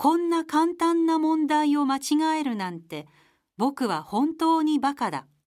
こんな簡単な問題を間違えるなんて、僕は本当にバカだ。